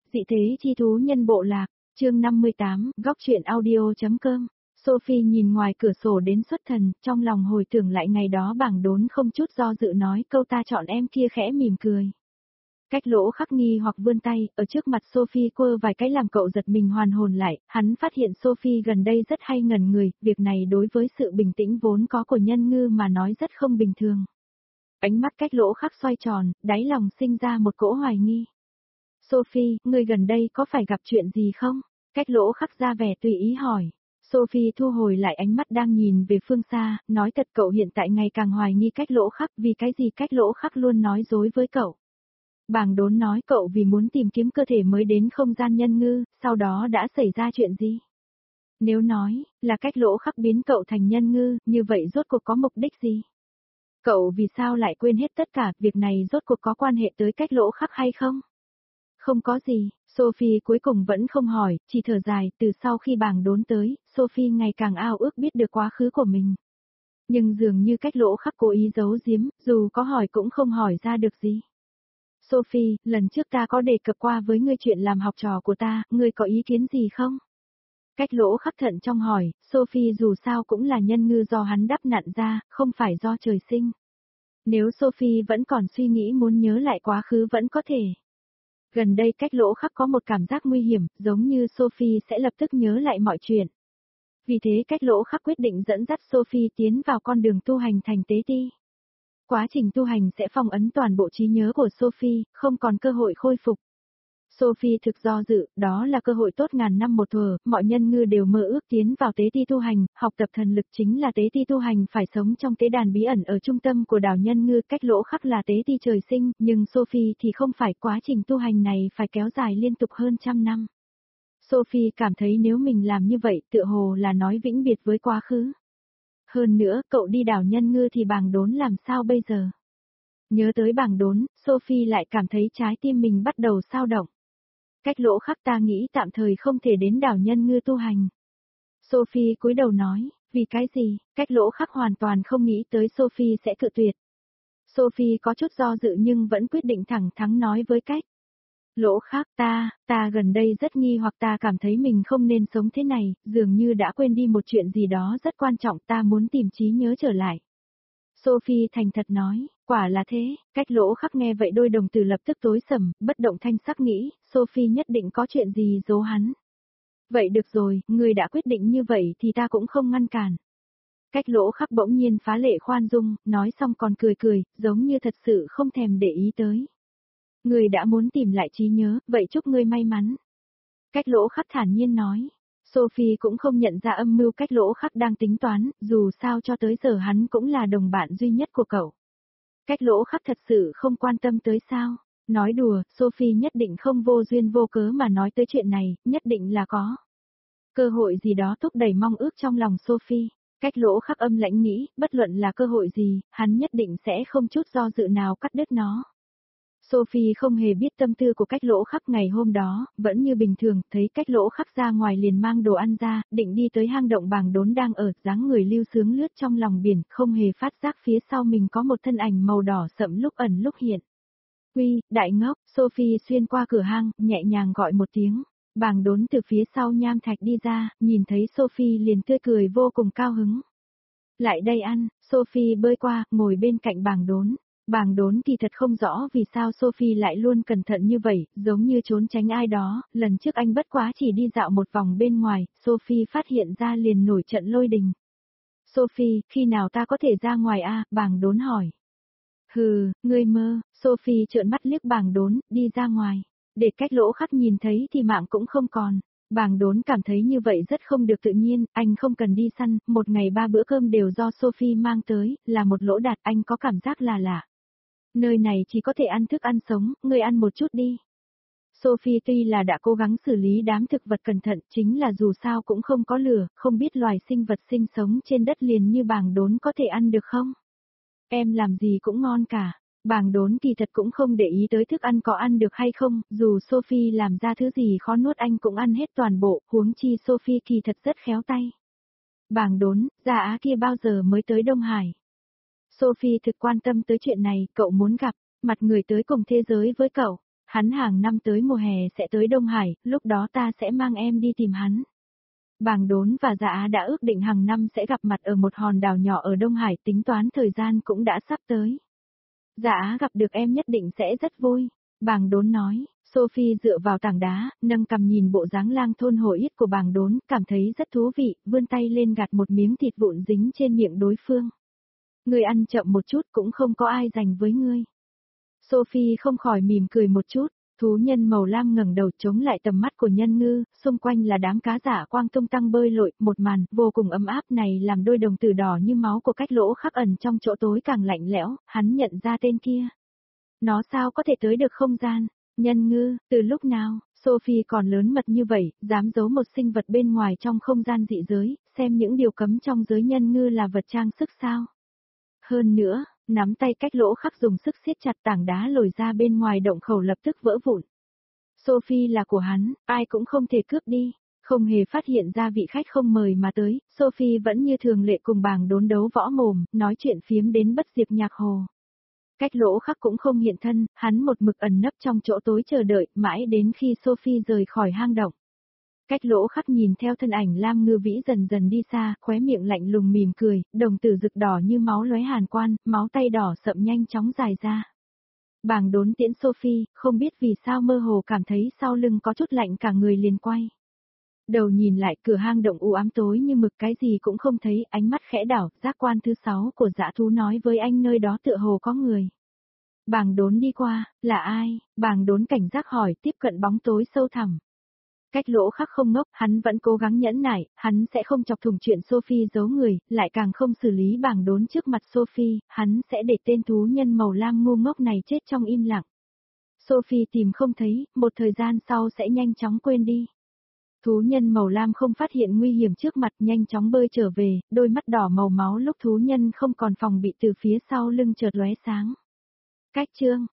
Dị thế chi thú nhân bộ lạc, chương 58, góc truyện audio.com. Sophie nhìn ngoài cửa sổ đến xuất thần, trong lòng hồi tưởng lại ngày đó bảng đốn không chút do dự nói câu ta chọn em kia khẽ mỉm cười. Cách lỗ khắc nghi hoặc vươn tay, ở trước mặt Sophie quơ vài cái làm cậu giật mình hoàn hồn lại, hắn phát hiện Sophie gần đây rất hay ngẩn người, việc này đối với sự bình tĩnh vốn có của nhân ngư mà nói rất không bình thường. Ánh mắt cách lỗ khắc xoay tròn, đáy lòng sinh ra một cỗ hoài nghi. Sophie, ngươi gần đây có phải gặp chuyện gì không? Cách lỗ khắc ra vẻ tùy ý hỏi. Sophie thu hồi lại ánh mắt đang nhìn về phương xa, nói thật cậu hiện tại ngày càng hoài nghi cách lỗ khắc vì cái gì cách lỗ khắc luôn nói dối với cậu. Bàng đốn nói cậu vì muốn tìm kiếm cơ thể mới đến không gian nhân ngư, sau đó đã xảy ra chuyện gì? Nếu nói là cách lỗ khắc biến cậu thành nhân ngư, như vậy rốt cuộc có mục đích gì? Cậu vì sao lại quên hết tất cả, việc này rốt cuộc có quan hệ tới cách lỗ khắc hay không? Không có gì, Sophie cuối cùng vẫn không hỏi, chỉ thở dài, từ sau khi bảng đốn tới, Sophie ngày càng ao ước biết được quá khứ của mình. Nhưng dường như cách lỗ khắc cố ý giấu giếm, dù có hỏi cũng không hỏi ra được gì. Sophie, lần trước ta có đề cập qua với ngươi chuyện làm học trò của ta, ngươi có ý kiến gì không? Cách lỗ khắc thận trong hỏi, Sophie dù sao cũng là nhân ngư do hắn đắp nặn ra, không phải do trời sinh. Nếu Sophie vẫn còn suy nghĩ muốn nhớ lại quá khứ vẫn có thể. Gần đây cách lỗ khắc có một cảm giác nguy hiểm, giống như Sophie sẽ lập tức nhớ lại mọi chuyện. Vì thế cách lỗ khắc quyết định dẫn dắt Sophie tiến vào con đường tu hành thành tế ti. Quá trình tu hành sẽ phong ấn toàn bộ trí nhớ của Sophie, không còn cơ hội khôi phục. Sophie thực do dự, đó là cơ hội tốt ngàn năm một thuở, mọi nhân ngư đều mơ ước tiến vào tế ti tu hành, học tập thần lực chính là tế ti tu hành phải sống trong tế đàn bí ẩn ở trung tâm của đảo nhân ngư, cách lỗ khắc là tế ti trời sinh, nhưng Sophie thì không phải, quá trình tu hành này phải kéo dài liên tục hơn 100 năm. Sophie cảm thấy nếu mình làm như vậy tựa hồ là nói vĩnh biệt với quá khứ. Hơn nữa, cậu đi đảo nhân ngư thì bàng đốn làm sao bây giờ? Nhớ tới bàng đốn, Sophie lại cảm thấy trái tim mình bắt đầu xao động. Cách lỗ khắc ta nghĩ tạm thời không thể đến đảo nhân ngư tu hành. Sophie cúi đầu nói, vì cái gì? Cách lỗ khắc hoàn toàn không nghĩ tới Sophie sẽ cự tuyệt. Sophie có chút do dự nhưng vẫn quyết định thẳng thắn nói với cách. Lỗ khắc ta gần đây rất nghi hoặc ta cảm thấy mình không nên sống thế này, dường như đã quên đi một chuyện gì đó rất quan trọng, ta muốn tìm trí nhớ trở lại. Sophie thành thật nói, quả là thế, cách lỗ khắc nghe vậy đôi đồng tử lập tức tối sầm, bất động thanh sắc nghĩ, Sophie nhất định có chuyện gì giấu hắn. Vậy được rồi, người đã quyết định như vậy thì ta cũng không ngăn cản. Cách lỗ khắc bỗng nhiên phá lệ khoan dung, nói xong còn cười cười, giống như thật sự không thèm để ý tới. Người đã muốn tìm lại trí nhớ, vậy chúc ngươi may mắn. Cách lỗ khắc thản nhiên nói. Sophie cũng không nhận ra âm mưu cách lỗ khắc đang tính toán, dù sao cho tới giờ hắn cũng là đồng bạn duy nhất của cậu. Cách lỗ khắc thật sự không quan tâm tới sao. Nói đùa, Sophie nhất định không vô duyên vô cớ mà nói tới chuyện này, nhất định là có. Cơ hội gì đó thúc đẩy mong ước trong lòng Sophie. Cách lỗ khắc âm lãnh nghĩ, bất luận là cơ hội gì, hắn nhất định sẽ không chút do dự nào cắt đứt nó. Sophie không hề biết tâm tư của cách lỗ khắc ngày hôm đó, vẫn như bình thường, thấy cách lỗ khắc ra ngoài liền mang đồ ăn ra, định đi tới hang động bàng đốn đang ở, dáng người lưu sướng lướt trong lòng biển, không hề phát giác phía sau mình có một thân ảnh màu đỏ sậm lúc ẩn lúc hiện. Uy, đại ngốc, Sophie xuyên qua cửa hang, nhẹ nhàng gọi một tiếng. Bàng đốn từ phía sau nham thạch đi ra, nhìn thấy Sophie liền tươi cười vô cùng cao hứng. Lại đây ăn, Sophie bơi qua, ngồi bên cạnh bàng đốn. Bàng đốn kỳ thật không rõ vì sao Sophie lại luôn cẩn thận như vậy, giống như trốn tránh ai đó, lần trước anh bất quá chỉ đi dạo một vòng bên ngoài, Sophie phát hiện ra liền nổi trận lôi đình. Sophie, khi nào ta có thể ra ngoài a? Bàng đốn hỏi. Hừ, ngươi mơ, Sophie trợn mắt liếc bàng đốn, đi ra ngoài. Để cách lỗ khắc nhìn thấy thì mạng cũng không còn. Bàng đốn cảm thấy như vậy rất không được tự nhiên, anh không cần đi săn, một ngày 3 bữa cơm đều do Sophie mang tới, là một lỗ đạt, anh có cảm giác là lạ. Nơi này chỉ có thể ăn thức ăn sống, ngươi ăn một chút đi. Sophie tuy là đã cố gắng xử lý đám thực vật cẩn thận, chính là dù sao cũng không có lửa, không biết loài sinh vật sinh sống trên đất liền như bàng đốn có thể ăn được không? Em làm gì cũng ngon cả. Bàng đốn kỳ thật cũng không để ý tới thức ăn có ăn được hay không, dù Sophie làm ra thứ gì khó nuốt anh cũng ăn hết toàn bộ, huống chi Sophie kỳ thật rất khéo tay. Bàng đốn, Gia Á kia bao giờ mới tới Đông Hải? Sophie thực quan tâm tới chuyện này, cậu muốn gặp, mặt người tới cùng thế giới với cậu. Hắn hàng năm tới mùa hè sẽ tới Đông Hải, lúc đó ta sẽ mang em đi tìm hắn. Bàng Đốn và Dạ Á đã ước định hàng năm sẽ gặp mặt ở một hòn đảo nhỏ ở Đông Hải, tính toán thời gian cũng đã sắp tới. Dạ Á gặp được em nhất định sẽ rất vui. Bàng Đốn nói. Sophie dựa vào tảng đá, nâng cằm nhìn bộ dáng lang thôn hổ yết của Bàng Đốn, cảm thấy rất thú vị, vươn tay lên gạt một miếng thịt vụn dính trên miệng đối phương. Ngươi ăn chậm một chút cũng không có ai dành với ngươi. Sophie không khỏi mỉm cười một chút, thú nhân màu lam ngẩng đầu chống lại tầm mắt của Nhân Ngư, xung quanh là đám cá giả quang tung tăng bơi lội, một màn vô cùng ấm áp này làm đôi đồng tử đỏ như máu của Cách Lỗ khắc ẩn trong chỗ tối càng lạnh lẽo, hắn nhận ra tên kia. Nó sao có thể tới được không gian? Nhân Ngư, từ lúc nào, Sophie còn lớn mật như vậy, dám giấu một sinh vật bên ngoài trong không gian dị giới, xem những điều cấm trong giới Nhân Ngư là vật trang sức sao? Hơn nữa, nắm tay Cách Lỗ khắc dùng sức siết chặt tảng đá lồi ra bên ngoài động khẩu lập tức vỡ vụn. Sophie là của hắn, ai cũng không thể cướp đi. Không hề phát hiện ra vị khách không mời mà tới, Sophie vẫn như thường lệ cùng Bàng Đốn đấu võ mồm, nói chuyện phiếm đến bất diệt nhạc hồ. Cách Lỗ khắc cũng không hiện thân, hắn một mực ẩn nấp trong chỗ tối chờ đợi, mãi đến khi Sophie rời khỏi hang động. Cách Lỗ khắc nhìn theo thân ảnh Lam Ngư Vĩ dần dần đi xa, khóe miệng lạnh lùng mỉm cười, đồng tử rực đỏ như máu lóe hàn quan, máu tay đỏ sậm nhanh chóng dài ra. Bàng Đốn tiễn Sophie, không biết vì sao mơ hồ cảm thấy sau lưng có chút lạnh cả người liền quay. Đầu nhìn lại cửa hang động u ám tối như mực, cái gì cũng không thấy, ánh mắt khẽ đảo, giác quan thứ 6 của dã thú nói với anh nơi đó tựa hồ có người. Bàng Đốn đi qua, là ai? Bàng Đốn cảnh giác hỏi, tiếp cận bóng tối sâu thẳm. Cách Lỗ khắc không ngốc, hắn vẫn cố gắng nhẫn nại, hắn sẽ không chọc thủng chuyện Sophie giấu người, lại càng không xử lý Bàng Đốn trước mặt Sophie, hắn sẽ để tên thú nhân màu lam ngu ngốc này chết trong im lặng. Sophie tìm không thấy, một thời gian sau sẽ nhanh chóng quên đi. Thú nhân màu lam không phát hiện nguy hiểm trước mặt, nhanh chóng bơi trở về, đôi mắt đỏ màu máu lúc thú nhân không còn phòng bị từ phía sau lưng chợt lóe sáng. Cách chương